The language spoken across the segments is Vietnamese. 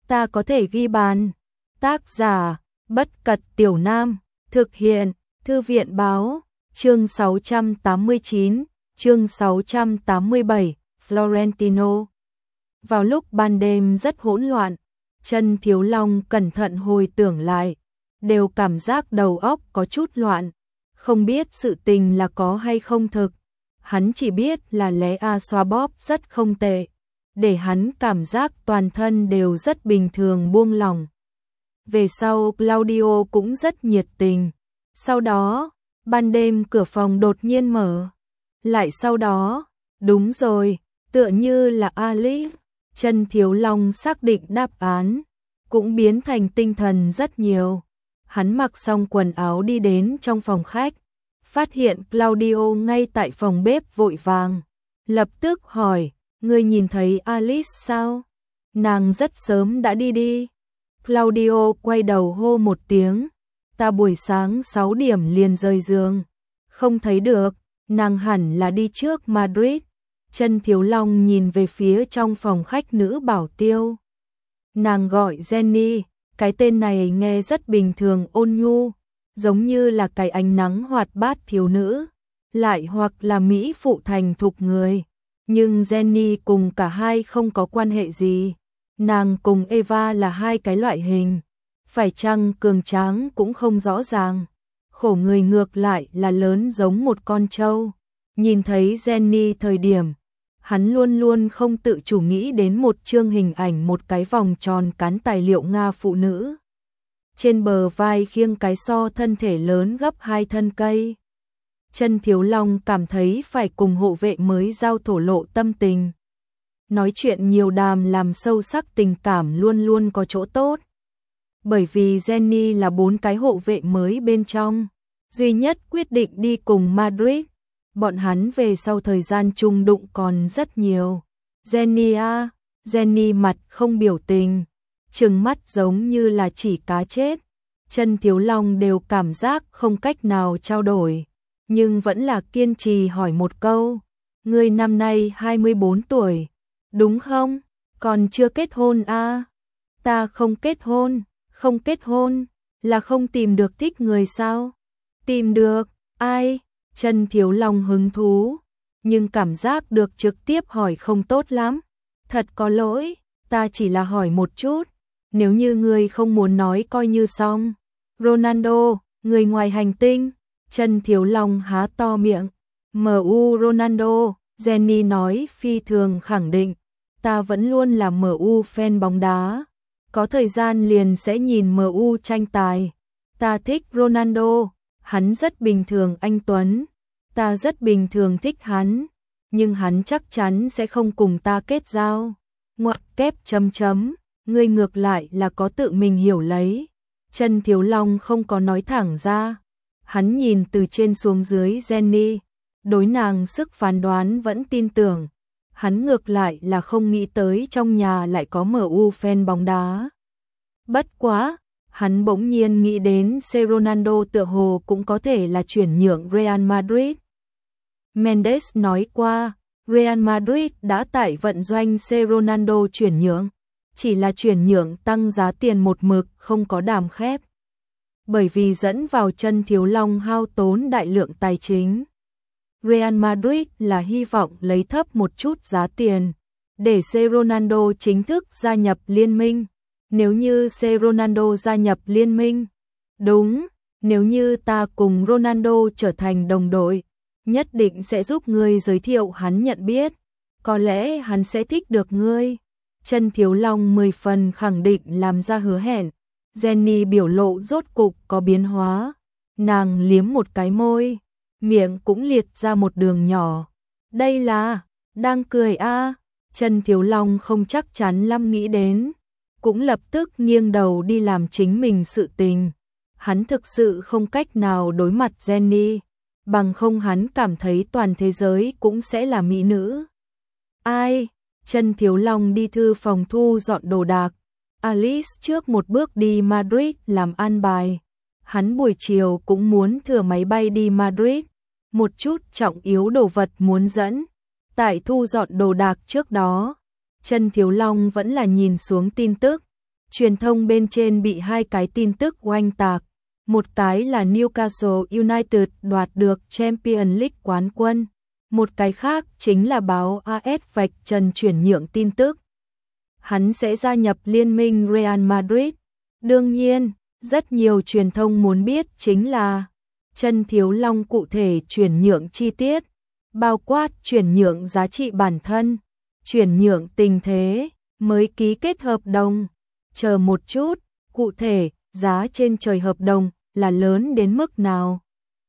ta có thể ghi bàn. Tác giả, Bất Cật Tiểu Nam, thực hiện, Thư viện Báo, chương 689, chương 687, Florentino. Vào lúc ban đêm rất hỗn loạn, Trân Thiếu Long cẩn thận hồi tưởng lại, đều cảm giác đầu óc có chút loạn, không biết sự tình là có hay không thực. Hắn chỉ biết là lẽ A xoa bóp rất không tệ, để hắn cảm giác toàn thân đều rất bình thường buông lỏng. Về sau Claudio cũng rất nhiệt tình. Sau đó, ban đêm cửa phòng đột nhiên mở. Lại sau đó, đúng rồi, tựa như là Alice, Trân Thiếu Long xác định đáp án, cũng biến thành tinh thần rất nhiều. Hắn mặc xong quần áo đi đến trong phòng khách, phát hiện Claudio ngay tại phòng bếp vội vàng, lập tức hỏi, ngươi nhìn thấy Alice sao? Nàng rất sớm đã đi. Claudio quay đầu hô một tiếng, ta buổi sáng 6 điểm liền rời giường, không thấy được, nàng hẳn là đi trước Madrid. Trân Thiếu Long nhìn về phía trong phòng khách nữ bảo tiêu. Nàng gọi Jenny, cái tên này nghe rất bình thường ôn nhu, giống như là cái ánh nắng hoạt bát thiếu nữ, lại hoặc là mỹ phụ thành thục người. Nhưng Jenny cùng cả hai không có quan hệ gì. Nàng cùng Eva là hai cái loại hình, phải chăng cường tráng cũng không rõ ràng. Khổ người ngược lại là lớn giống một con trâu. Nhìn thấy Jenny thời điểm, hắn luôn luôn không tự chủ nghĩ đến một chương hình ảnh một cái vòng tròn cán tài liệu Nga phụ nữ. Trên bờ vai khiêng cái so thân thể lớn gấp 2 thân cây. Trân Thiếu Long cảm thấy phải cùng hộ vệ mới giao thổ lộ tâm tình. Nói chuyện nhiều đàm làm sâu sắc tình cảm luôn luôn có chỗ tốt. Bởi vì Jenny là 4 cái hộ vệ mới bên trong, duy nhất quyết định đi cùng Madrid. Bọn hắn về sau thời gian chung đụng còn rất nhiều. Jenny mặt không biểu tình, trừng mắt giống như là chỉ cá chết. Trân Thiếu Long đều cảm giác không cách nào trao đổi, nhưng vẫn là kiên trì hỏi một câu, ngươi năm nay 24 tuổi, đúng không? Còn chưa kết hôn à? Ta không kết hôn, là không tìm được thích người sao? Tìm được, ai? Trân Thiếu Long hứng thú, nhưng cảm giác được trực tiếp hỏi không tốt lắm. Thật có lỗi, ta chỉ là hỏi một chút, nếu như ngươi không muốn nói coi như xong. Ronaldo, người ngoài hành tinh. Trân Thiếu Long há to miệng. MU Ronaldo, Jenny nói phi thường khẳng định. Ta vẫn luôn là MU fan bóng đá. Có thời gian liền sẽ nhìn MU tranh tài. Ta thích Ronaldo, hắn rất bình thường anh Tuấn. Ta rất bình thường thích hắn, nhưng hắn chắc chắn sẽ không cùng ta kết giao. Ngoặc kép chấm chấm, ngươi ngược lại là có tự mình hiểu lấy. Trân Thiếu Long không có nói thẳng ra. Hắn nhìn từ trên xuống dưới Jenny, đối nàng sức phán đoán vẫn tin tưởng. Hắn ngược lại là không nghĩ tới trong nhà lại có MU fan bóng đá. Bất quá, hắn bỗng nhiên nghĩ đến Ronaldo tựa hồ cũng có thể là chuyển nhượng Real Madrid. Mendes nói qua, Real Madrid đã tải vận doanh Ronaldo chuyển nhượng, chỉ là chuyển nhượng tăng giá tiền một mực không có đàm khép. Bởi vì dẫn vào Trân Thiếu Long hao tốn đại lượng tài chính. Real Madrid là hy vọng lấy thấp một chút giá tiền, để Ronaldo chính thức gia nhập liên minh. Nếu như Ronaldo gia nhập liên minh, đúng, nếu như ta cùng Ronaldo trở thành đồng đội, nhất định sẽ giúp ngươi giới thiệu hắn nhận biết, có lẽ hắn sẽ thích được ngươi. Trân Thiếu Long 10 phần khẳng định làm ra hứa hẹn. Jenny biểu lộ rốt cục có biến hóa, nàng liếm một cái môi, miệng cũng liệt ra một đường nhỏ. Đây là, đang cười à? Trân Thiếu Long không chắc chắn lắm nghĩ đến, cũng lập tức nghiêng đầu đi làm chính mình sự tình. Hắn thực sự không cách nào đối mặt Jenny, bằng không hắn cảm thấy toàn thế giới cũng sẽ là mỹ nữ. Ai? Trân Thiếu Long đi thư phòng thu dọn đồ đạc. Alice trước một bước đi Madrid làm an bài. Hắn buổi chiều cũng muốn thừa máy bay đi Madrid. Một chút trọng yếu đồ vật muốn dẫn. Tại thu dọn đồ đạc trước đó, Trân Thiếu Long vẫn là nhìn xuống tin tức. Truyền thông bên trên bị hai cái tin tức oanh tạc. Một cái là Newcastle United đoạt được Champions League quán quân. Một cái khác chính là báo AS vạch trần chuyển nhượng tin tức. Hắn sẽ gia nhập liên minh Real Madrid. Đương nhiên, rất nhiều truyền thông muốn biết chính là Chân Thiếu Long cụ thể chuyển nhượng chi tiết, bao quát chuyển nhượng giá trị bản thân, chuyển nhượng tình thế, mới ký kết hợp đồng. Chờ một chút, cụ thể, giá trên trời hợp đồng là lớn đến mức nào?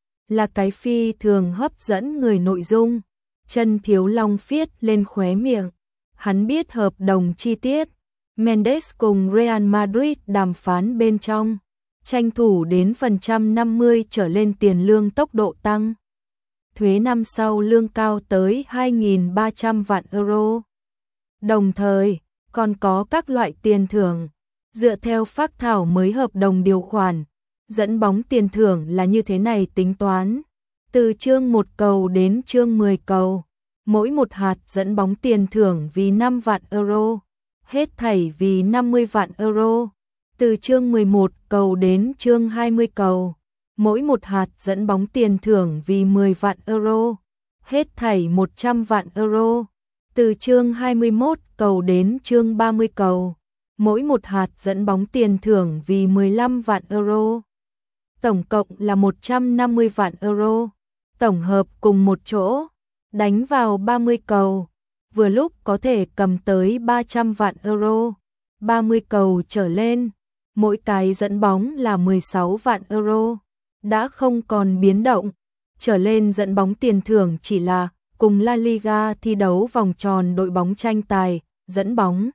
Là cái phi thường hấp dẫn người nội dung. Chân Thiếu Long viết lên khóe miệng. Hắn biết hợp đồng chi tiết. Mendes cùng Real Madrid đàm phán bên trong, tranh thủ đến phần trăm 50 trở lên tiền lương tốc độ tăng. Thuế năm sau lương cao tới 2.300 vạn euro. Đồng thời, còn có các loại tiền thưởng. Dựa theo phác thảo mới hợp đồng điều khoản, dẫn bóng tiền thưởng là như thế này tính toán. Từ chương 1 cầu đến chương 10 cầu, mỗi một hạt dẫn bóng tiền thưởng vì 5 vạn euro, hết thảy vì 50 vạn euro. Từ chương 11 cầu đến chương 20 cầu, mỗi một hạt dẫn bóng tiền thưởng vì 10 vạn euro, hết thảy 100 vạn euro. Từ chương 21 cầu đến chương 30 cầu, mỗi một hạt dẫn bóng tiền thưởng vì 15 vạn euro. Tổng cộng là 150 vạn euro. Tổng hợp cùng một chỗ, đánh vào 30 cầu, vừa lúc có thể cầm tới 300 vạn euro. 30 cầu trở lên, mỗi cái dẫn bóng là 16 vạn euro. Đã không còn biến động, trở lên dẫn bóng tiền thưởng chỉ là cùng La Liga thi đấu vòng tròn đội bóng tranh tài, dẫn bóng.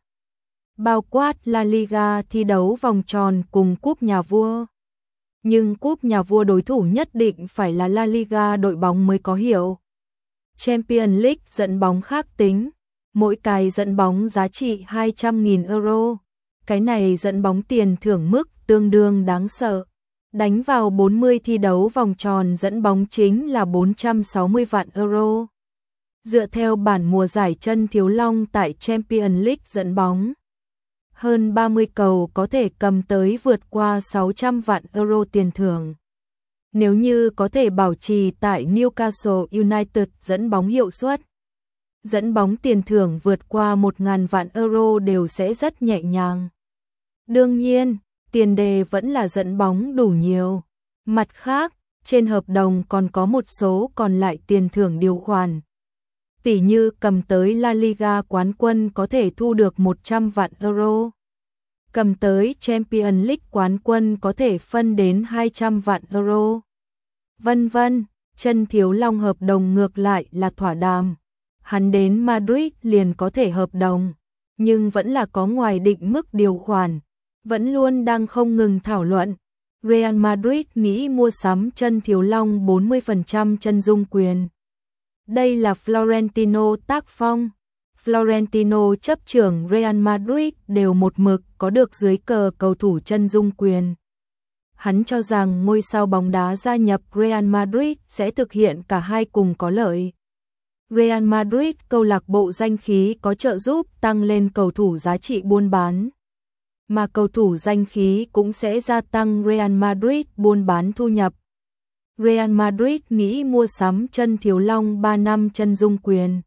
Bao quát La Liga thi đấu vòng tròn cùng cúp nhà vua. Nhưng cúp nhà vua đối thủ nhất định phải là La Liga đội bóng mới có hiệu. Champions League dẫn bóng khác tính, mỗi cái dẫn bóng giá trị 200.000 euro. Cái này dẫn bóng tiền thưởng mức tương đương đáng sợ. Đánh vào 40 thi đấu vòng tròn dẫn bóng chính là 460 vạn euro. Dựa theo bản mùa giải Chân Thiếu Long tại Champions League dẫn bóng, hơn 30 cầu có thể cầm tới vượt qua 600 vạn euro tiền thưởng. Nếu như có thể bảo trì tại Newcastle United dẫn bóng hiệu suất, dẫn bóng tiền thưởng vượt qua 1.000 vạn euro đều sẽ rất nhẹ nhàng. Đương nhiên, tiền đề vẫn là dẫn bóng đủ nhiều. Mặt khác, trên hợp đồng còn có một số còn lại tiền thưởng điều khoản. Tỉ như cầm tới La Liga quán quân có thể thu được 100 vạn euro. Cầm tới Champions League quán quân có thể phân đến 200 vạn euro. Vân vân, Chân Thiếu Long hợp đồng ngược lại là thỏa đàm. Hắn đến Madrid liền có thể hợp đồng, nhưng vẫn là có ngoài định mức điều khoản, vẫn luôn đang không ngừng thảo luận. Real Madrid nghĩ mua sắm Chân Thiếu Long 40% chân dung quyền. Đây là Florentino tác phong. Florentino chấp trưởng Real Madrid đều một mực có được dưới cờ cầu thủ chân dung quyền. Hắn cho rằng ngôi sao bóng đá gia nhập Real Madrid sẽ thực hiện cả hai cùng có lợi. Real Madrid câu lạc bộ danh khí có trợ giúp tăng lên cầu thủ giá trị buôn bán, mà cầu thủ danh khí cũng sẽ gia tăng Real Madrid buôn bán thu nhập. Real Madrid nghĩ mua sắm Chân Thiếu Long 3 năm chân dung quyền.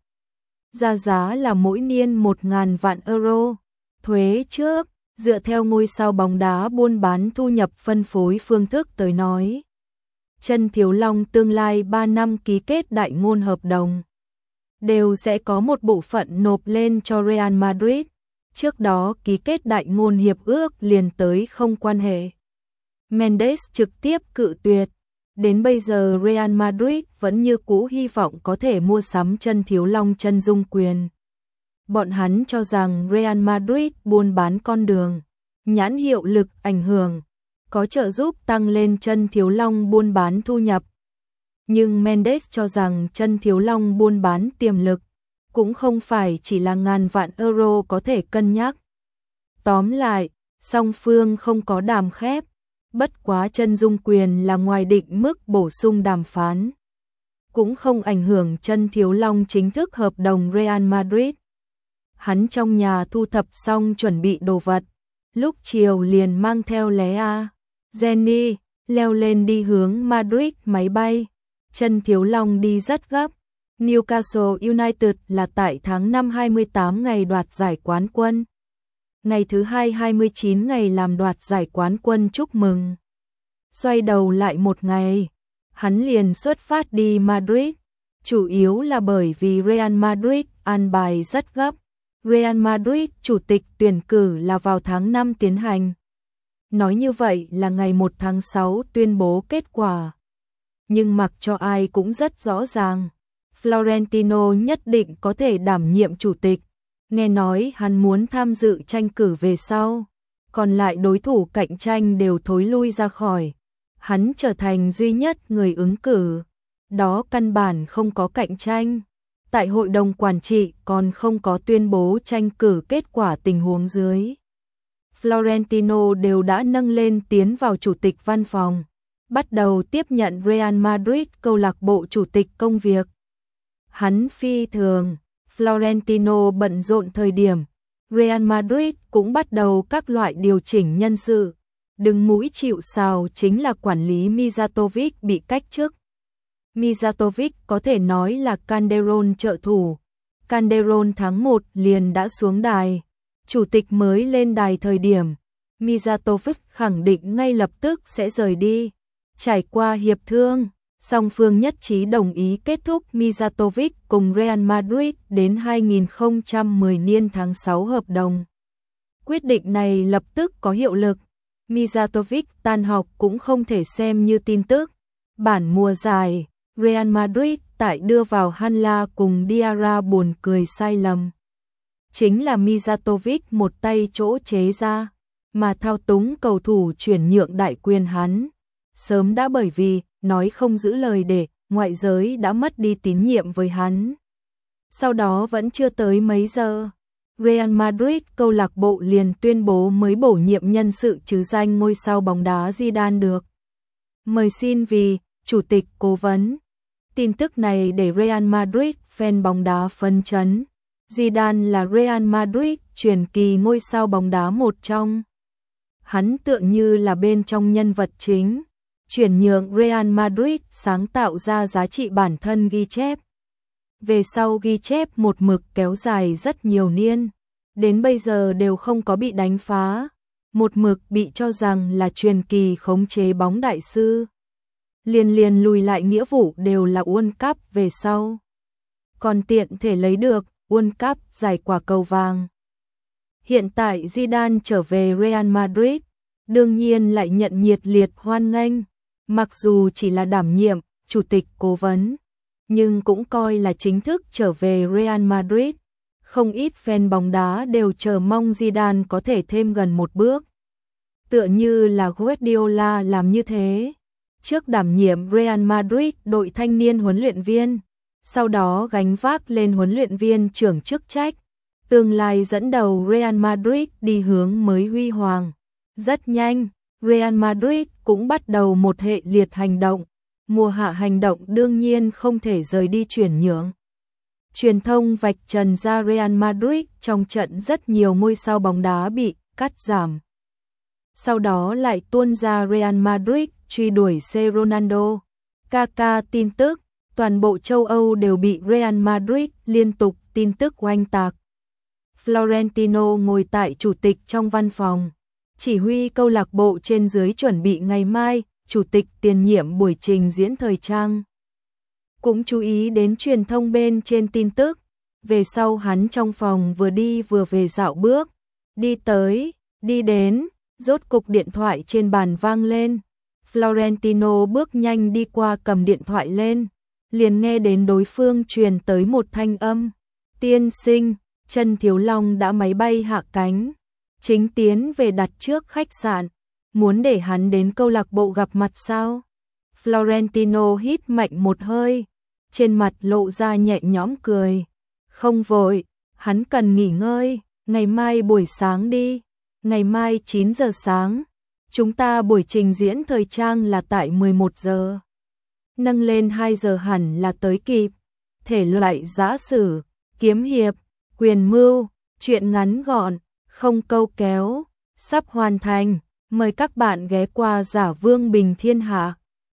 Giá là mỗi niên 1.000 vạn euro. Thuế trước, dựa theo ngôi sao bóng đá buôn bán thu nhập phân phối phương thức tới nói. Chân Thiếu Long tương lai 3 năm ký kết đại ngôn hợp đồng, đều sẽ có một bộ phận nộp lên cho Real Madrid. Trước đó ký kết đại ngôn hiệp ước liền tới không quan hệ. Mendes trực tiếp cự tuyệt. Đến bây giờ Real Madrid vẫn như cũ hy vọng có thể mua sắm Chân Thiếu Long chân dung quyền. Bọn hắn cho rằng Real Madrid buôn bán con đường, nhãn hiệu lực ảnh hưởng, có trợ giúp tăng lên Chân Thiếu Long buôn bán thu nhập. Nhưng Mendes cho rằng Chân Thiếu Long buôn bán tiềm lực, cũng không phải chỉ là ngàn vạn euro có thể cân nhắc. Tóm lại, song phương không có đàm khép. Bất quá chân dung quyền là ngoài định mức bổ sung đàm phán, cũng không ảnh hưởng Chân Thiếu Long chính thức hợp đồng Real Madrid. Hắn trong nhà thu thập xong chuẩn bị đồ vật, lúc chiều liền mang theo Lea, Jenny, leo lên đi hướng Madrid máy bay. Chân Thiếu Long đi rất gấp. Newcastle United là tại tháng 5 28 ngày đoạt giải quán quân. Ngày thứ hai 29 ngày làm đoạt giải quán quân chúc mừng. Xoay đầu lại một ngày, hắn liền xuất phát đi Madrid, chủ yếu là bởi vì Real Madrid an bài rất gấp. Real Madrid chủ tịch tuyển cử là vào tháng 5 tiến hành. Nói như vậy là ngày 1 tháng 6 tuyên bố kết quả. Nhưng mặc cho ai cũng rất rõ ràng, Florentino nhất định có thể đảm nhiệm chủ tịch. Nghe nói hắn muốn tham dự tranh cử về sau, còn lại đối thủ cạnh tranh đều thối lui ra khỏi. Hắn trở thành duy nhất người ứng cử. Đó căn bản không có cạnh tranh. Tại hội đồng quản trị còn không có tuyên bố tranh cử kết quả tình huống dưới. Florentino đều đã nâng lên tiến vào chủ tịch văn phòng, bắt đầu tiếp nhận Real Madrid câu lạc bộ chủ tịch công việc. Hắn phi thường, Florentino bận rộn thời điểm, Real Madrid cũng bắt đầu các loại điều chỉnh nhân sự. Đứng mũi chịu sào chính là quản lý Mijatovic bị cách chức. Mijatovic có thể nói là Calderón trợ thủ. Calderón tháng 1 liền đã xuống đài. Chủ tịch mới lên đài thời điểm, Mijatovic khẳng định ngay lập tức sẽ rời đi. Trải qua hiệp thương, song phương nhất trí đồng ý kết thúc Mijatovic cùng Real Madrid đến 2010 niên tháng 6 hợp đồng. Quyết định này lập tức có hiệu lực. Mijatovic tan học cũng không thể xem như tin tức. Bản mùa giải, Real Madrid tại đưa vào Hanla cùng Diarra buồn cười sai lầm. Chính là Mijatovic một tay chỗ chế ra, mà thao túng cầu thủ chuyển nhượng đại quyền hắn. Sớm đã bởi vì nói không giữ lời để ngoại giới đã mất đi tín nhiệm với hắn. Sau đó vẫn chưa tới mấy giờ, Real Madrid câu lạc bộ liền tuyên bố mới bổ nhiệm nhân sự trứ danh ngôi sao bóng đá Zidane được mời xin vì chủ tịch cố vấn. Tin tức này để Real Madrid fan bóng đá phấn chấn. Zidane là Real Madrid truyền kỳ ngôi sao bóng đá một trong. Hắn tựa như là bên trong nhân vật chính. Chuyển nhượng Real Madrid sáng tạo ra giá trị bản thân ghi chép. Về sau ghi chép một mực kéo dài rất nhiều niên, đến bây giờ đều không có bị đánh phá. Một mực bị cho rằng là truyền kỳ khống chế bóng đại sư. Liền lùi lại nghĩa vụ đều là World Cup về sau. Còn tiện thể lấy được World Cup giải quả cầu vàng. Hiện tại Zidane trở về Real Madrid, đương nhiên lại nhận nhiệt liệt hoan nghênh. Mặc dù chỉ là đảm nhiệm chủ tịch cố vấn, nhưng cũng coi là chính thức trở về Real Madrid. Không ít fan bóng đá đều chờ mong Zidane có thể thêm gần một bước. Tựa như là Guardiola làm như thế. Trước đảm nhiệm Real Madrid đội thanh niên huấn luyện viên, sau đó gánh vác lên huấn luyện viên trưởng chức trách. Tương lai dẫn đầu Real Madrid đi hướng mới huy hoàng. Rất nhanh, Real Madrid cũng bắt đầu một hệ liệt hành động. Mùa hạ hành động đương nhiên không thể rời đi chuyển nhượng. Truyền thông vạch trần ra Real Madrid trong trận rất nhiều ngôi sao bóng đá bị cắt giảm. Sau đó lại tuôn ra Real Madrid truy đuổi C Ronaldo, Kaká tin tức, toàn bộ châu Âu đều bị Real Madrid liên tục tin tức oanh tạc. Florentino ngồi tại chủ tịch trong văn phòng, chỉ huy câu lạc bộ trên dưới chuẩn bị ngày mai, chủ tịch tiền nhiệm buổi trình diễn thời trang. Cũng chú ý đến truyền thông bên trên tin tức, về sau hắn trong phòng vừa đi vừa về dạo bước, đi tới, đi đến, rốt cục điện thoại trên bàn vang lên. Florentino bước nhanh đi qua cầm điện thoại lên, liền nghe đến đối phương truyền tới một thanh âm. Tiên sinh, Chân Thiếu Long đã máy bay hạ cánh, chính tiến về đặt trước khách sạn, muốn để hắn đến câu lạc bộ gặp mặt sao? Florentino hít mạnh một hơi, trên mặt lộ ra nhẹ nhõm cười. Không vội, hắn cần nghỉ ngơi, ngày mai buổi sáng đi, ngày mai 9 giờ sáng. Chúng ta buổi trình diễn thời trang là tại 11 giờ. Nâng lên 2 giờ hẳn là tới kịp. Thể loại giã sử, kiếm hiệp, quyền mưu, truyện ngắn gọn, không câu kéo, sắp hoàn thành, mời các bạn ghé qua Giả Vương Bình Thiên Hạ.